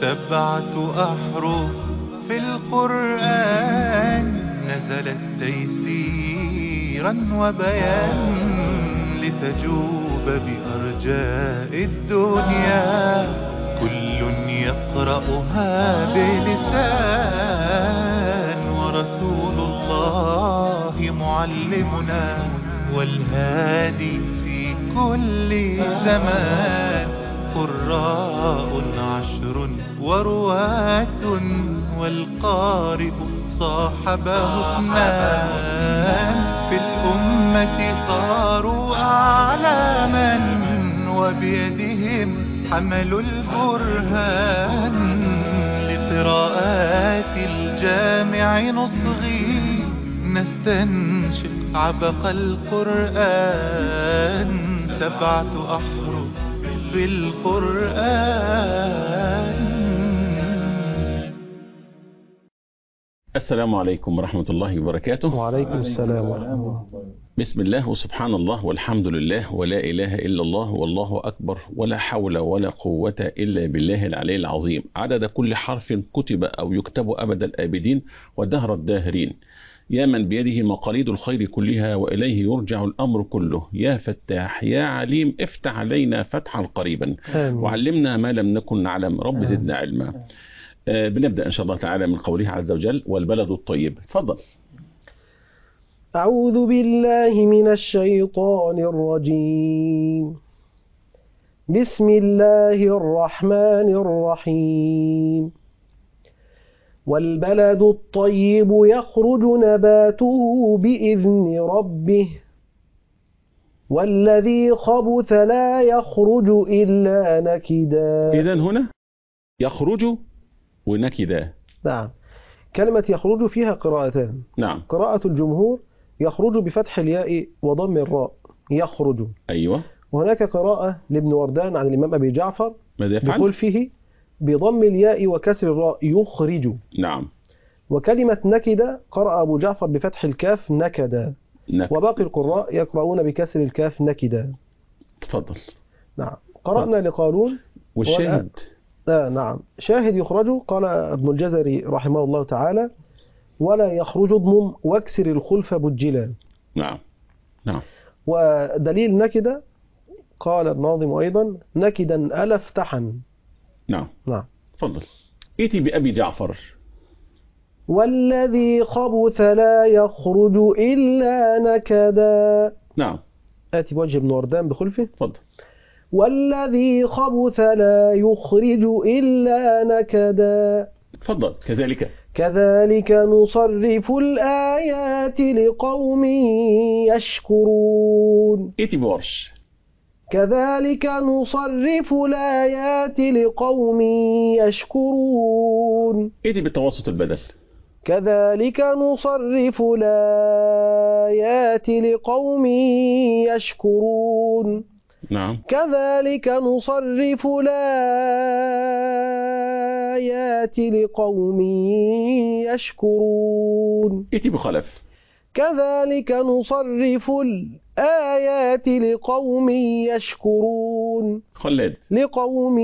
7 أحرف في القرآن نزلت تيسيرا وبيان لتجوب بأرجاء الدنيا، كل يقرأها بلسان، ورسول الله معلمنا والهادي في كل زمان. قراء 10 ورواة والقارئ صاحبه 2، في الأمة صاروا أعلاما وبيدهم حملوا البرهان. لقراءات الجامع نصغي نستنشق عبق القرآن، 7 أحرف في القرآن. السلام عليكم ورحمة الله وبركاته. وعليكم السلام ورحمة الله. بسم الله وسبحان الله والحمد لله ولا إله إلا الله والله أكبر ولا حول ولا قوة إلا بالله العلي العظيم، عدد كل حرف كتب أو يكتب أبد الآبدين ودهر الداهرين. يا من بيده مقاليد الخير كلها وإليه يرجع الأمر كله، يا فتاح يا عليم افتح علينا فتحا قريبا وعلمنا ما لم نكن نعلم، رب زدنا علما. بنبدأ إن شاء الله تعالى من قوله عز وجل والبلد الطيب. تفضل. أعوذ بالله من الشيطان الرجيم. بسم الله الرحمن الرحيم. والبلد الطيب يخرج نباته بإذن ربه والذي خبث لا يخرج إلا نكدا. إذن هنا يخرج ونكدا. نعم، كلمة يخرج فيها قراءتان. نعم. قراءة الجمهور يخرج بفتح الياء وضم الراء يخرج. أيوة. وهناك قراءة لابن وردان عن الإمام أبي جعفر بخلفه بضم الياء وكسر الراء يخرج. نعم. وكلمة نكد قرأ أبو جعفر بفتح الكاف نكدا، وباقي القراء يقرؤون بكسر الكاف نكدا. تفضل. نعم. قرأنا لقالون والشاهد. نعم، شاهد يخرج قال ابن الجزري رحمه الله تعالى ولا يخرج اضمم واكسر الخلف بجلا. نعم. نعم. ودليل نكد قال الناظم أيضا نكدا ألا افتحا. نعم. نعم. تفضل. ائتي بأبي جعفر. والذي خبث لا يخرج إلا نكدا. نعم. آتي بوجه ابن وردان بخلفه. تفضل. والذي خبث لا يخرج إلا نكدا. تفضل. كذلك نصرف الآيات لقوم يشكرون. ائتي بورش. كذلك نصرف الآيات لقوم يشكرون. ائتي بالتوسط البدل. كذلك نصرف الآيات لقوم يشكرون. نعم. كذلك نصرف الآيات لقوم يشكرون. ائتي بخلف. كذلك نصرف الآيات لقوم يشكرون. خلد. لقوم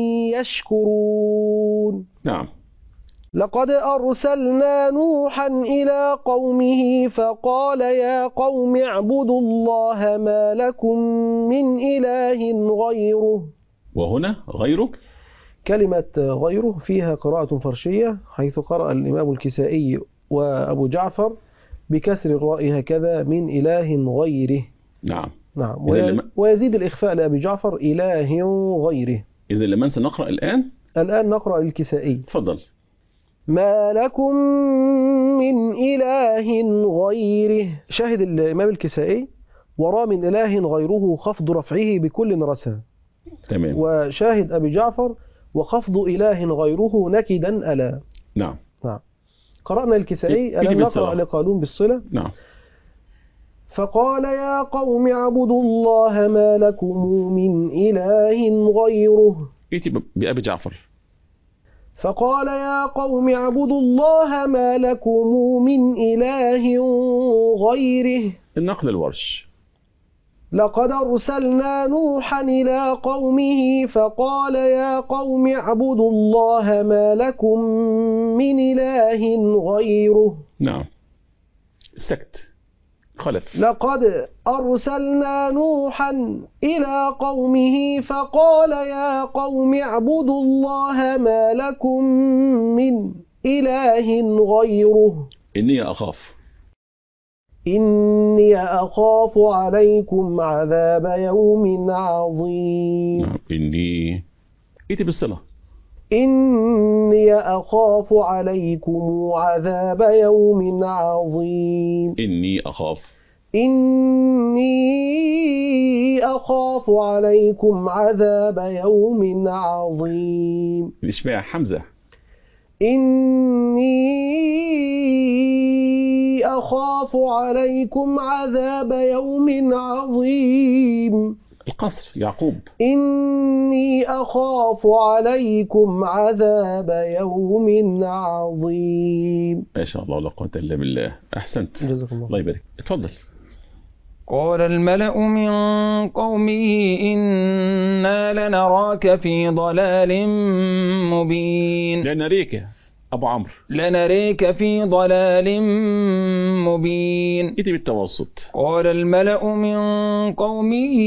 يشكرون. نعم. لقد أرسلنا نوحا إلى قومه فقال يا قوم اعبدوا الله ما لكم من إله غيره. وهنا غيره كلمة غيره فيها قراءة فرشية، حيث قرأ الإمام الكسائي وأبو جعفر بكسر الراء هكذا من إله غيره. نعم. نعم. ويزيد الإخفاء لأبي جعفر إله غيره. إذا لمن سنقرأ الآن نقرأ الكسائي. تفضل. ما لكم من إله غيره. شاهد الإمام الكسائي ورا من إله غيره خفض رفعه بكل رسى. تمام. وشاهد أبي جعفر وخفض إله غيره نكدا ألا. نعم. نعم. قرأنا الكسائي. ألا نقرأ لقالون بالصلة. نعم. فقال يا قوم اعبدوا الله ما لكم من إله غيره. ائتي بأبي جعفر. فقال يا قوم اعبدوا الله ما لكم من إله غيره. النقل الورش. لقد أرسلنا نوحا إلى قومه فقال يا قوم اعبدوا الله ما لكم من إله غيره. نعم. سكت. خلف. لقد أرسلنا نوحا إلى قومه فقال يا قوم اعبدوا الله ما لكم من إله غيره. إني أخاف. إني أخاف عليكم عذاب يوم عظيم. نعم. إني إيتي بالصلة. إني أخاف عليكم عذاب يوم عظيم. إني أخاف. إني أخاف عليكم عذاب يوم عظيم. اسمها حمزة. إني أخاف عليكم عذاب يوم عظيم. القصر. يعقوب. إني أخاف عليكم عذاب يوم عظيم. ما شاء الله لا قوة إلا بالله. أحسنت. جزاك الله. الله يبارك. اتفضل. قال الملأ من قومه إنا لنراك في ضلال مبين. لنريك أبو عمرو. لنريك في ضلال مبين. إيتي بالتوسط. قال الملأ من قومه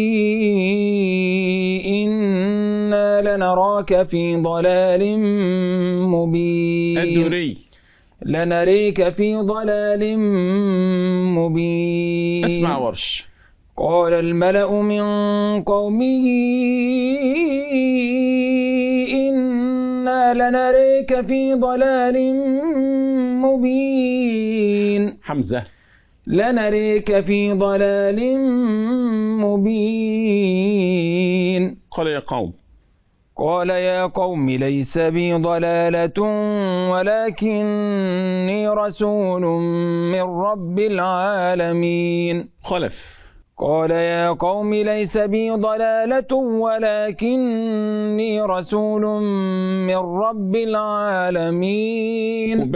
إنا لنراك في ضلال مبين. الدوري. لنريك في ضلال مبين. اسمع ورش. قال الملأ من قومه إنا لنريك في ضلال مبين. حمزة. لنريك في ضلال مبين. قال يا قوم. قال يا قوم ليس بي ضلالة ولكني رسول من رب العالمين. خلف. قال يا قوم ليس بي ضلالة ولكني رسول من رب العالمين.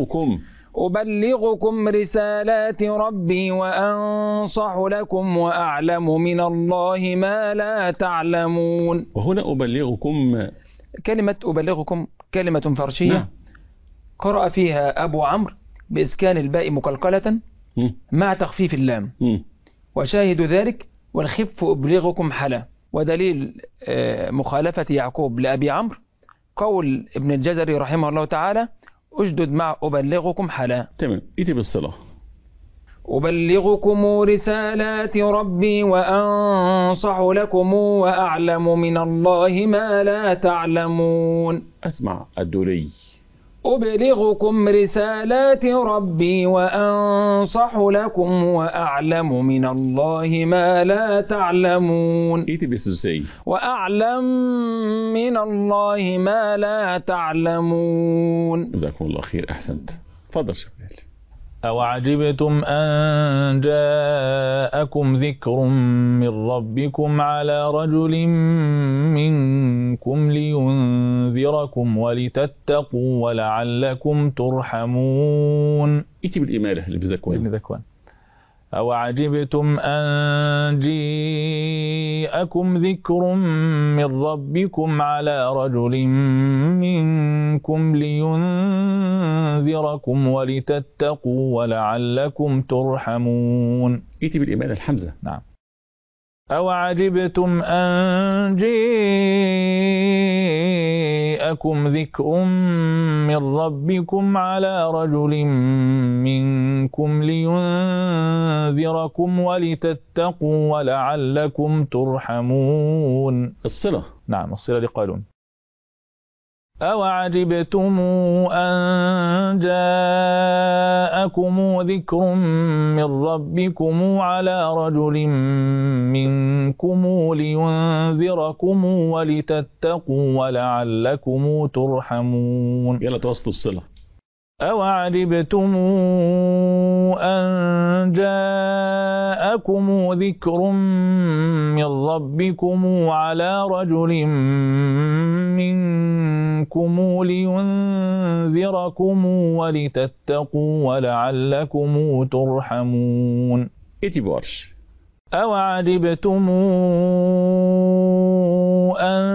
أبلغكم رسالات ربي وأنصح لكم وأعلم من الله ما لا تعلمون. وهنا أبلغكم. كلمة أبلغكم كلمة فرشية. نعم. قرأ فيها أبو عمرو بإسكان الباء مقلقلة مع تخفيف اللام. وشاهد ذلك والخف أبلغكم حلا. ودليل مخالفة يعقوب لأبي عمرو قول ابن الجزري رحمه الله تعالى أجدد مع أبلغكم حلا. تمام. إيدي بالصلاة. أبلغكم رسالات ربي وأنصح لكم وأعلم من الله ما لا تعلمون. أسمع الدوري. أبلغكم رسالات ربي وأنصح لكم وأعلم من الله ما لا تعلمون. إيتي بالسوسي. وأعلم من الله ما لا تعلمون. جزاكم الله خير. أحسنت. تفضل شباب. أوعجبتم أن جاءكم ذكر من ربكم على رجل منكم لينذركم ولتتقوا ولعلكم ترحمون. إيتي بالإمالة اللي بذكوان. أوعجبتم أن جاءكم ذكر من ربكم على رجل منكم لينذركم ولتتقوا ولعلكم ترحمون. إيتي بالإمالة الحمزة. نعم. أوعجبتم أن جاءكم ذكر من ربكم على رجل منكم لينذركم ولتتقوا ولعلكم ترحمون. الصلة. نعم. الصلة لقالون. أوعجبتم أن جاءكم ذكر من ربكم على رجل منكم لينذركم ولتتقوا ولعلكم ترحمون. يلا توسط الصلة. أوعجبتم أن جاءكم ذكر من ربكم على رجل منكم لينذركم ولتتقوا ولعلكم ترحمون. إيتي بورش. أوعجبتم أن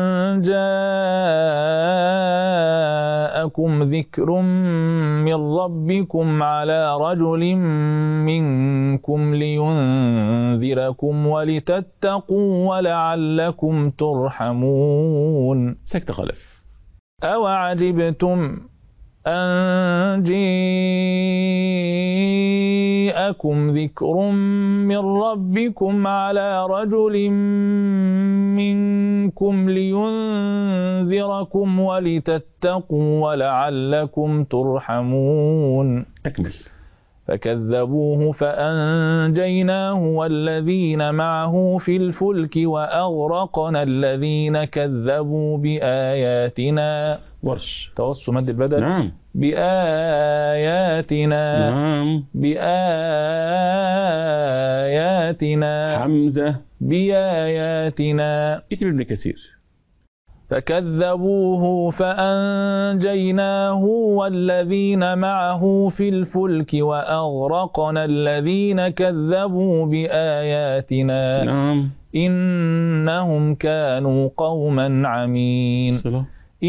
جاءكم ذكر من ربكم على رجل منكم لينذركم ولتتقوا ولعلكم ترحمون. سكت خلف. أوعجبتم أن جاءكم ذكر من ربكم على رجل منكم لينذركم ولتتقوا ولعلكم ترحمون. أكمل. فكذبوه فأنجيناه والذين معه في الفلك وأغرقنا الذين كذبوا بآياتنا. ورش. توسط مد البدل. نعم. بآياتنا. نعم. بآياتنا. حمزة. بآياتنا. ائتي بابن كثير. فكذبوه فأنجيناه والذين معه في الفلك وأغرقنا الذين كذبوا بآياتنا. نعم. إنهم كانوا قوما عمين. صلة.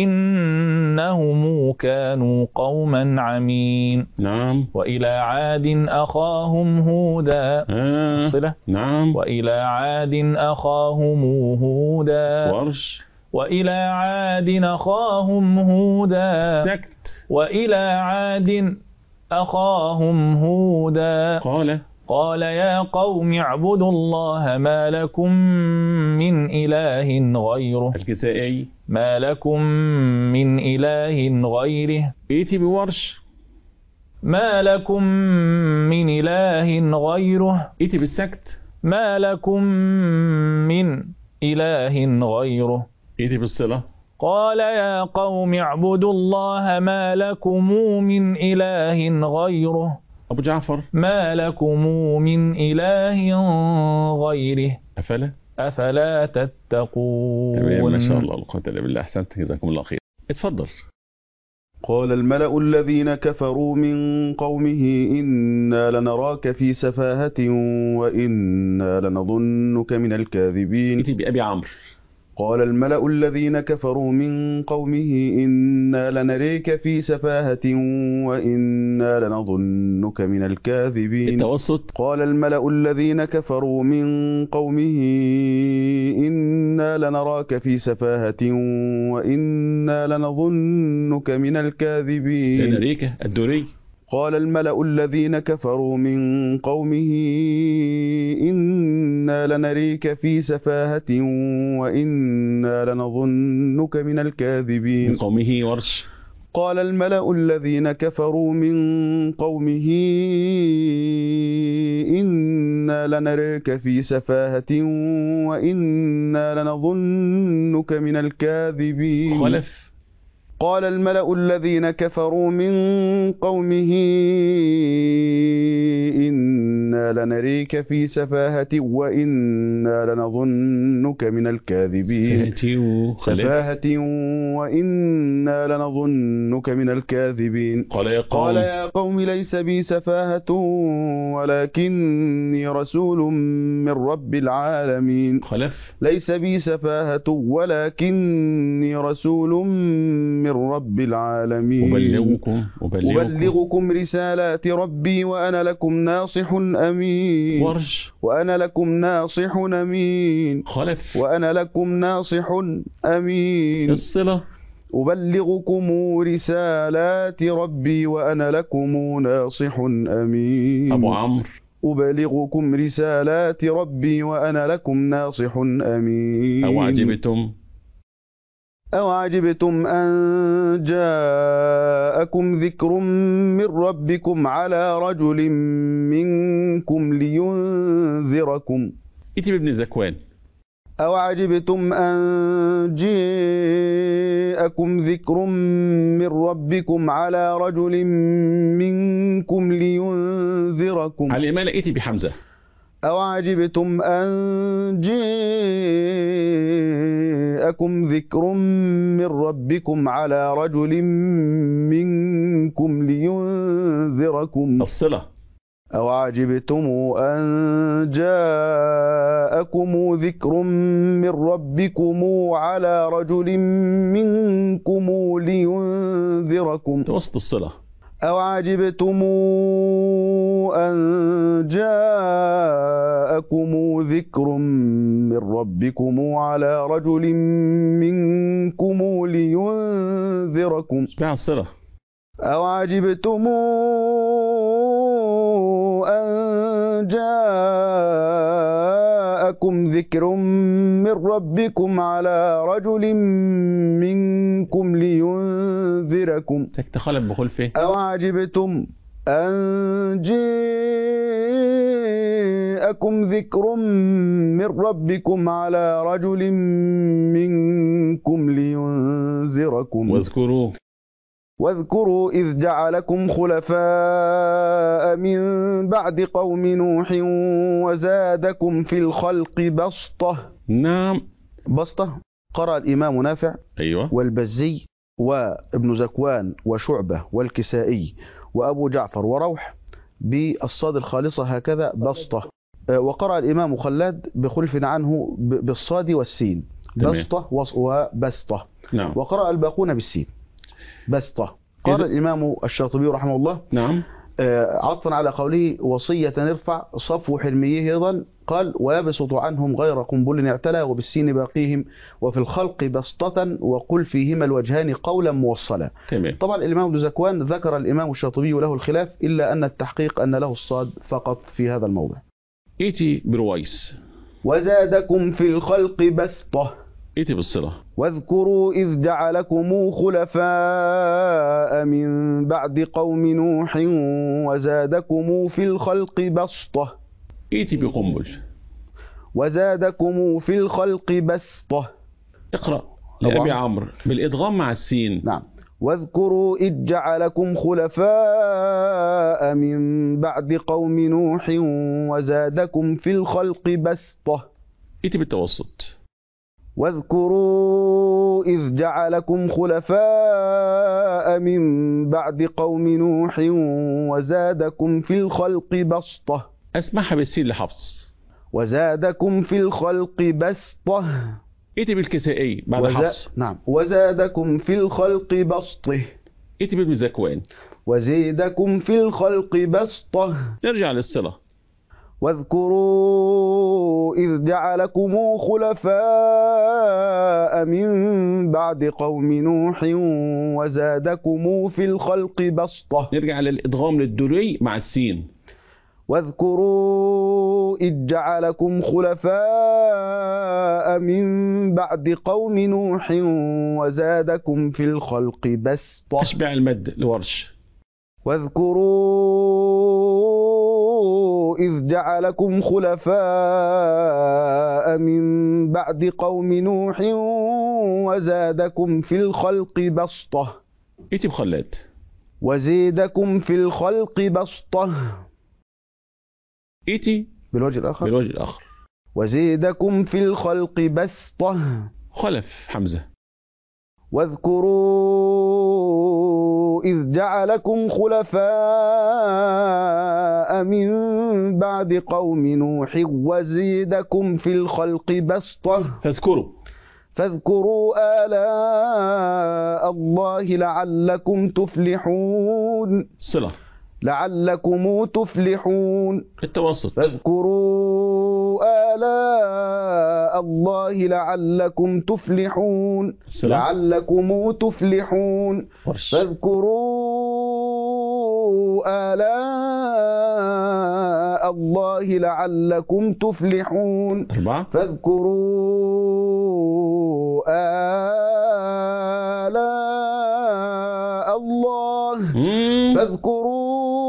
إنهم كانوا قوما عمين. نعم. وإلى عاد أخاهم هودا. صلة. نعم. وإلى عاد أخاهم هودا. ورش. وإلى عاد أخاهم هودا. سكت. وإلى عاد أخاهم هودا. قال يا قوم اعبدوا الله ما لكم من إله غيره. الكسائي. ما لكم من إله غيره. ائتي بورش. ما لكم من إله غيره. ائتي بالسكت. ما لكم من إله غيره. ائتي بالصلة. قال يا قوم اعبدوا الله ما لكم من إله غيره. أبو جعفر. ما لكم من إله غيره. أفلا تتقون. تمام. ما شاء الله. القوة إلا بالله. أحسنت. جزاكم الله خير. اتفضل. قال الملأ الذين كفروا من قومه إنا لنراك في سفاهة وإنا لنظنك من الكاذبين. ائتي بأبي عمرو. قال الملأ الذين كفروا من قومه إنا لنريك في سفاهة وإنا لنظنك من الكاذبين. التوسط. قال الملأ الذين كفروا من قومه إنا لنراك في سفاهة وإنا لنظنك من الكاذبين. لنريك الدوري. قال الملأ الذين كفروا من قومه إنا لنريك في سفاهة وإنا لنظنك من الكاذبين. من قومه. ورش. قال الملأ الذين كفروا من قومه إنا لنريك في سفاهة وإنا لنظنك من الكاذبين. خلف. قال الملأ الذين كفروا من قومه إنا لنريك في سفاهة وإنا لنظنك من الكاذبين. سفاهة وإنا لنظنك من الكاذبين. قال يا قوم ليس بي سفاهة ولكني رسول من رب العالمين. ليس بي سفاهة ولكني رسول من رب العالمين. أبلغكم رسالات ربي وأنا لكم ناصح أمين. وأنا لكم ناصح أمين. وأنا لكم ناصح أمين. الصلة. أبلغكم رسالات ربي وأنا لكم ناصح أمين. أبو عمرو. أبلغكم رسالات ربي وأنا لكم ناصح أمين. أوعجبتم أن جاءكم ذكر من ربكم على رجل منكم لينذركم. ائتي بابن زكوان. أوعجبتم أن جاءكم ذكر من ربكم على رجل منكم لينذركم. على الإمالة ائتي بحمزة. أوعجبتم أن جاءكم ذكر من ربكم على رجل منكم لينذركم. الصلة. أو عجبتم أن جاءكم ذكر من ربكم على رجل منكم لينذركم. توسط الصلة. أو عجبتم أن جاءكم ذكر من ربكم على رجل منكم لينذركم. اسمع الصلة. أو عجبتم أن جاءكم ذكر من ربكم على رجل منكم لينذركم. سكت خلف بخلفه. أو عجبتم أن جاءكم ذكر من ربكم على رجل منكم لينذركم. واذكروا إذ جعلكم خلفاء من بعد قوم نوح وزادكم في الخلق بسطة. نعم. بسطة. قرأ الإمام نافع أيوة. والبزي وابن زكوان وشعبة والكسائي وأبو جعفر وروح بالصاد الخالصة هكذا بسطة. وقرأ الإمام خلاد بخلف عنه بالصاد والسين بسطة وبسطة. نعم. وقرأ الباقون بالسين بسطة. قال الإمام الشاطبي رحمه الله نعم عطفا على قوله وصية نرفع صفو حلميه أيضا قال ويبسط عنهم غير قنبل اعتلى وبالسين باقيهم وفي الخلق بسطة وقل فيهما الوجهان قولا موصلا. تمام. طبعا الإمام ابن زكوان ذكر الإمام الشاطبي له الخلاف إلا أن التحقيق أن له الصاد فقط في هذا الموضع. إيتي برويس. وزادكم في الخلق بسطة. إيتي بالصلة. واذكروا إذ جعلكم خلفاء من بعد قوم نوح وزادكم في الخلق بسطة. إيتي بقنبل. وزادكم في الخلق بسطة. اقرأ لأبي عمرو بالإدغام مع السين. نعم. واذكروا إذ جعلكم خلفاء من بعد قوم نوح وزادكم في الخلق بسطة. إيتي بالتوسط. واذكروا إذ جعلكم خلفاء من بعد قوم نوح وزادكم في الخلق بسطة. أسمعها بالسين لحفص. وزادكم في الخلق بسطة. إيتي بالكسائي بعد حفص. نعم. وزادكم في الخلق بسطه. إيتي بابن زكوان. وزيدكم في الخلق بسطة. نرجع للصلة. واذكروا إذ جعلكم خلفاء من بعد قوم نوح وزادكم في الخلق بسطة. نرجع للإدغام للدري مع السين. واذكروا إذ جعلكم خلفاء من بعد قوم نوح وزادكم في الخلق بسطة. أشبع المد لورش. واذكروا إذ جعلكم خلفاء من بعد قوم نوح وزادكم في الخلق بسطة. إيتي بخلاد. وزيدكم في الخلق بسطة. إيتي بالوجه الآخر. بالوجه الآخر. وزيدكم في الخلق بسطة. خلف حمزة. واذكروا إذ جعلكم خلفاء من بعد قوم نوح وزيدكم في الخلق بسطة. فاذكروا آلاء الله لعلكم تفلحون. صلة. لعلكم تفلحون. التوسط. فاذكروا آلاء الله لعلكم تفلحون. لعلكم تفلحون. فاذكروا آلاء الله لعلكم تفلحون. فاذكروا آلاء الله. فاذكروا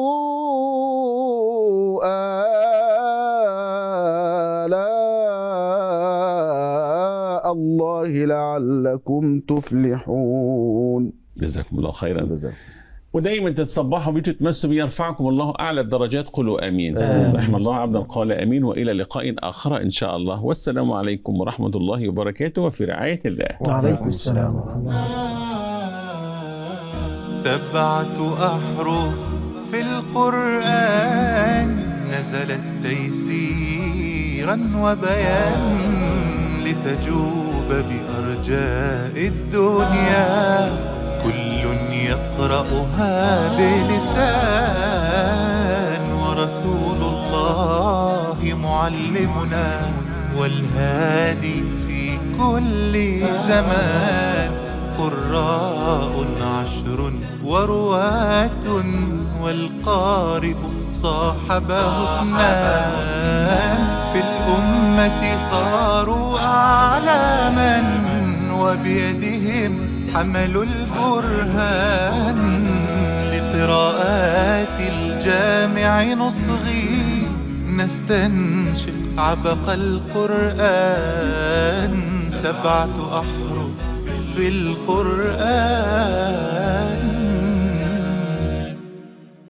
آلاء الله لعلكم تفلحون. جزاكم الله خيرا. جزاكم. ودايما تتصبحوا بتتمسوا بيرفعكم الله أعلى الدرجات. قولوا آمين. رحم الله عبدا قال آمين. وإلى لقاء آخر إن شاء الله. والسلام عليكم ورحمة الله وبركاته وفي رعاية الله. وعليكم السلام ورحمة الله. 7 أحرف في القرآن نزلت تيسيرا وبيان لتجوب بأرجاء الدنيا، كل يقرأها بلسان، ورسول الله معلمنا والهادي في كل زمان. قراء عشر ورواة والقارئ صاحبه اثنان، في الأمة صاروا أعلاما وبيدهم حملوا البرهان. لقراءات الجامع نصغي نستنشق عبق القرآن، 7 أحرف في القرآن.